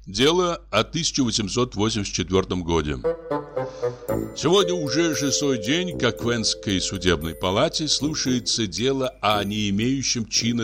Дело о 1884 годе. Сегодня уже 6-й день, как в Венской судебной палате слушается дело о не имеющем чина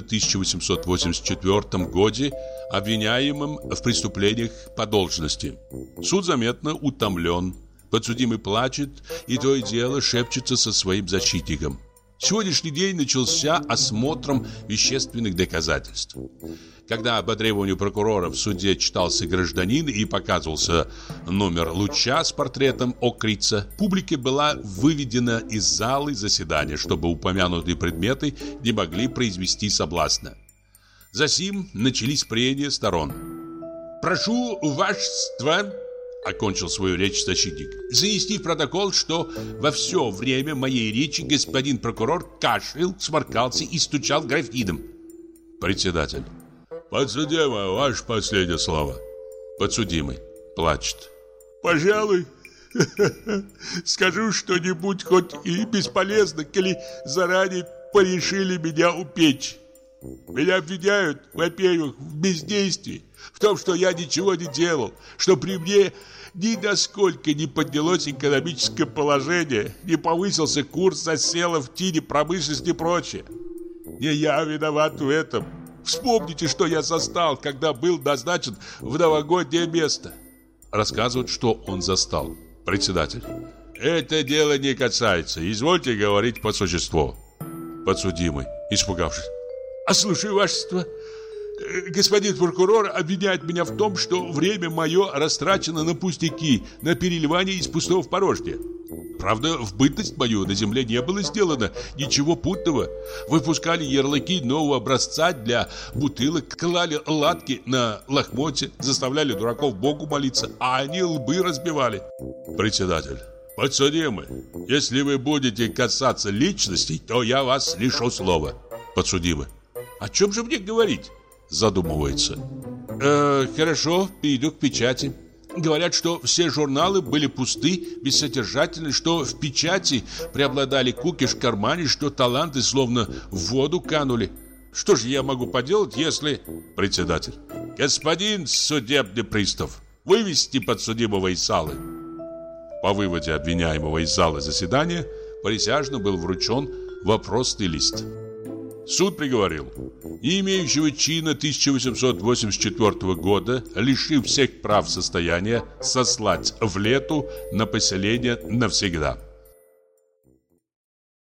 1884 годе, обвиняемом в преступлениях по должности. Суд заметно утомлен, подсудимый плачет и то и дело шепчется со своим защитником. Сегодняшний день начался осмотром вещественных доказательств. Когда по требованию прокурора в суде читался гражданин и показывался номер луча с портретом Окрица, публика была выведена из залы заседания, чтобы упомянутые предметы не могли произвести соблазна. Засим начались прения сторон. «Прошу вашества», — окончил свою речь защитник, «занести в протокол, что во все время моей речи господин прокурор кашлял, сморкался и стучал графином». Председатель: «Подсудимый, ваше последнее слово». Подсудимый плачет: «Пожалуй, скажу что-нибудь, хоть и бесполезно, коли заранее порешили меня упечь. Меня обвиняют, во-первых, в бездействии, в том, что я ничего не делал, что при мне ни насколько не поднялось экономическое положение, не повысился курс засела в тине промышленности и прочее. Не я виноват в этом. Вспомните, что я застал, когда был назначен в новогоднее место». Рассказывают, что он застал. Председатель: «Это дело не касается. Извольте говорить по существу». Подсудимый, испугавшись: «Слушаю, вашество. Господин прокурор обвиняет меня в том, что время мое растрачено на пустяки, на переливание из пустого в порожнее. Правда, в бытность мою на земле не было сделано ничего путного. Выпускали ярлыки нового образца для бутылок, клали латки на лохмотья, заставляли дураков Богу молиться, а они лбы разбивали». Председатель: «Подсудимый, если вы будете касаться личностей, то я вас лишу слова». Подсудимый: «О чем же мне говорить?» Задумывается. «Хорошо, перейду к печати. Говорят, что все журналы были пусты, бессодержательны, что в печати преобладали кукиш в кармане, что таланты словно в воду канули. Что же я могу поделать, если...» Председатель: «Господин судебный пристав, вывести подсудимого из залы». По выводе обвиняемого из зала заседания присяжным был вручен вопросный лист. Суд приговорил не имеющего чина 1884 года, лишив всех прав состояния, сослать в Лету на поселение навсегда.